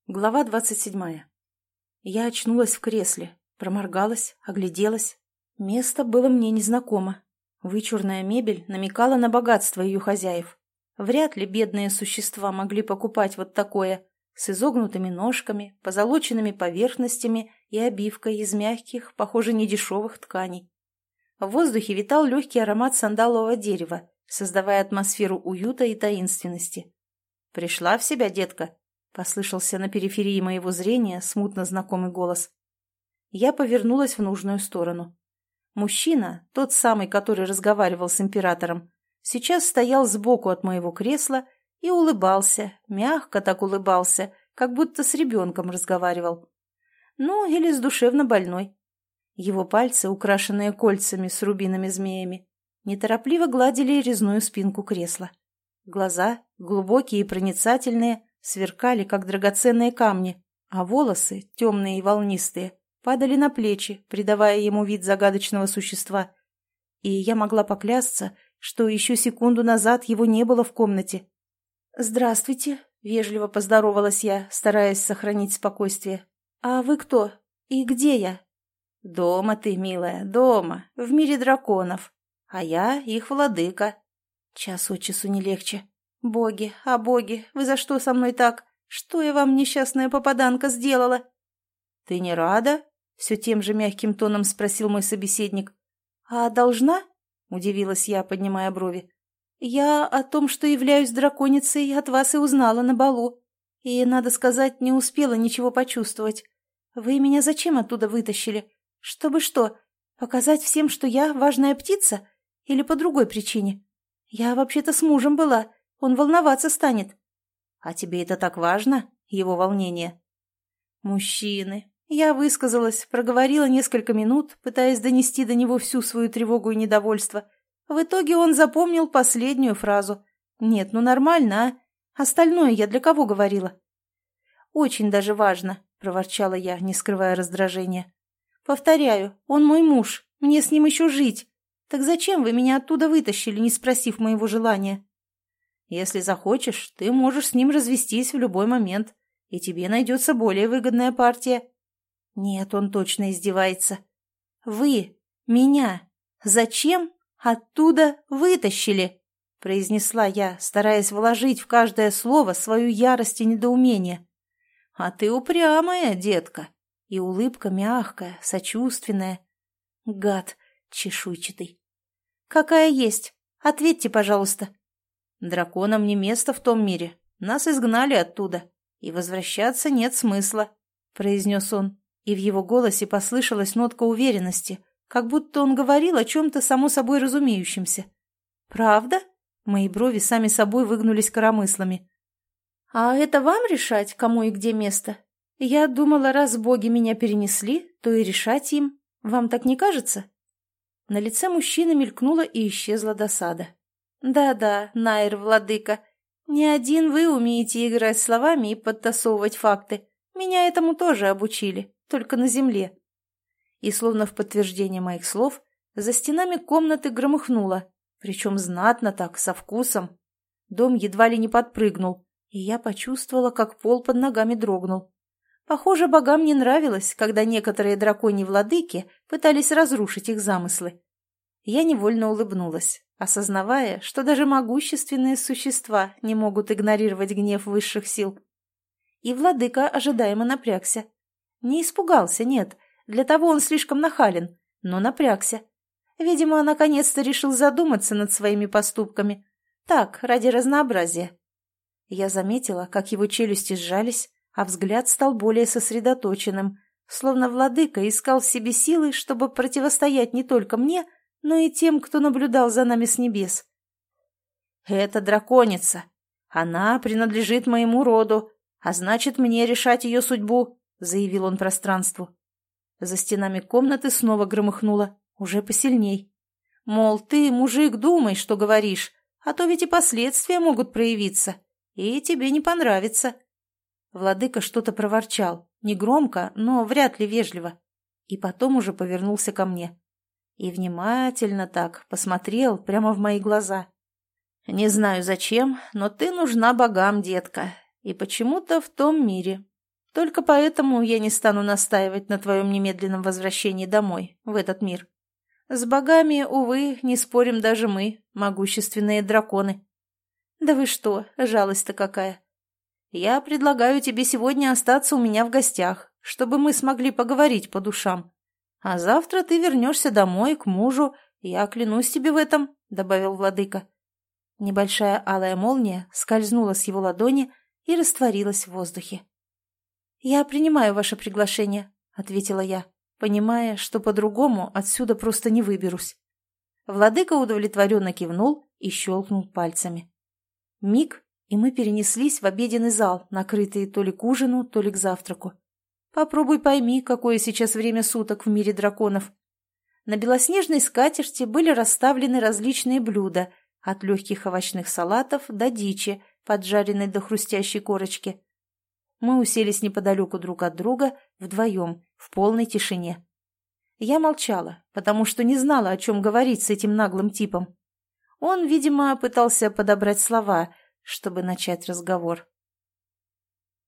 Глава 27. Я очнулась в кресле, проморгалась, огляделась. Место было мне незнакомо. Вычурная мебель намекала на богатство ее хозяев. Вряд ли бедные существа могли покупать вот такое, с изогнутыми ножками, позолоченными поверхностями и обивкой из мягких, похоже, недешевых тканей. В воздухе витал легкий аромат сандалового дерева, создавая атмосферу уюта и таинственности. «Пришла в себя, детка?» — послышался на периферии моего зрения смутно знакомый голос. Я повернулась в нужную сторону. Мужчина, тот самый, который разговаривал с императором, сейчас стоял сбоку от моего кресла и улыбался, мягко так улыбался, как будто с ребенком разговаривал. Ну, или с душевно больной. Его пальцы, украшенные кольцами с рубинами-змеями, неторопливо гладили резную спинку кресла. Глаза, глубокие и проницательные, сверкали, как драгоценные камни, а волосы, темные и волнистые, падали на плечи, придавая ему вид загадочного существа. И я могла поклясться, что еще секунду назад его не было в комнате. «Здравствуйте», — вежливо поздоровалась я, стараясь сохранить спокойствие. «А вы кто? И где я?» «Дома ты, милая, дома, в мире драконов. А я их владыка». Час от часу не легче. «Боги, а боги, вы за что со мной так? Что я вам, несчастная попаданка, сделала?» «Ты не рада?» — все тем же мягким тоном спросил мой собеседник. «А должна?» — удивилась я, поднимая брови. «Я о том, что являюсь драконицей, от вас и узнала на балу. И, надо сказать, не успела ничего почувствовать. Вы меня зачем оттуда вытащили? Чтобы что, показать всем, что я важная птица? Или по другой причине? Я вообще-то с мужем была». Он волноваться станет. А тебе это так важно, его волнение? Мужчины. Я высказалась, проговорила несколько минут, пытаясь донести до него всю свою тревогу и недовольство. В итоге он запомнил последнюю фразу. Нет, ну нормально, а? Остальное я для кого говорила? Очень даже важно, проворчала я, не скрывая раздражения. Повторяю, он мой муж, мне с ним еще жить. Так зачем вы меня оттуда вытащили, не спросив моего желания? Если захочешь, ты можешь с ним развестись в любой момент, и тебе найдется более выгодная партия. Нет, он точно издевается. Вы меня зачем оттуда вытащили? Произнесла я, стараясь вложить в каждое слово свою ярость и недоумение. А ты упрямая, детка, и улыбка мягкая, сочувственная. Гад чешуйчатый. Какая есть? Ответьте, пожалуйста. Драконам не место в том мире. Нас изгнали оттуда, и возвращаться нет смысла», — произнес он, и в его голосе послышалась нотка уверенности, как будто он говорил о чем-то само собой разумеющемся. «Правда?» — мои брови сами собой выгнулись коромыслами. «А это вам решать, кому и где место? Я думала, раз боги меня перенесли, то и решать им. Вам так не кажется?» На лице мужчины мелькнула и исчезла досада. «Да-да, Найр, владыка, не один вы умеете играть словами и подтасовывать факты. Меня этому тоже обучили, только на земле». И словно в подтверждение моих слов, за стенами комнаты громыхнуло, причем знатно так, со вкусом. Дом едва ли не подпрыгнул, и я почувствовала, как пол под ногами дрогнул. Похоже, богам не нравилось, когда некоторые драконьи владыки пытались разрушить их замыслы. Я невольно улыбнулась, осознавая, что даже могущественные существа не могут игнорировать гнев высших сил. И владыка ожидаемо напрягся. Не испугался, нет, для того он слишком нахален, но напрягся. Видимо, наконец-то решил задуматься над своими поступками. Так, ради разнообразия. Я заметила, как его челюсти сжались, а взгляд стал более сосредоточенным, словно владыка искал в себе силы, чтобы противостоять не только мне, но и тем, кто наблюдал за нами с небес. «Это драконица. Она принадлежит моему роду, а значит, мне решать ее судьбу», — заявил он пространству. За стенами комнаты снова громыхнуло, уже посильней. Мол, ты, мужик, думай, что говоришь, а то ведь и последствия могут проявиться, и тебе не понравится. Владыка что-то проворчал, негромко, но вряд ли вежливо, и потом уже повернулся ко мне. И внимательно так посмотрел прямо в мои глаза. «Не знаю зачем, но ты нужна богам, детка, и почему-то в том мире. Только поэтому я не стану настаивать на твоем немедленном возвращении домой, в этот мир. С богами, увы, не спорим даже мы, могущественные драконы. Да вы что, жалость-то какая. Я предлагаю тебе сегодня остаться у меня в гостях, чтобы мы смогли поговорить по душам. А завтра ты вернешься домой, к мужу, я клянусь тебе в этом, — добавил владыка. Небольшая алая молния скользнула с его ладони и растворилась в воздухе. «Я принимаю ваше приглашение», — ответила я, понимая, что по-другому отсюда просто не выберусь. Владыка удовлетворенно кивнул и щелкнул пальцами. Миг, и мы перенеслись в обеденный зал, накрытый то ли к ужину, то ли к завтраку. Попробуй пойми, какое сейчас время суток в мире драконов. На белоснежной скатерти были расставлены различные блюда, от легких овощных салатов до дичи, поджаренной до хрустящей корочки. Мы уселись неподалеку друг от друга, вдвоем, в полной тишине. Я молчала, потому что не знала, о чем говорить с этим наглым типом. Он, видимо, пытался подобрать слова, чтобы начать разговор.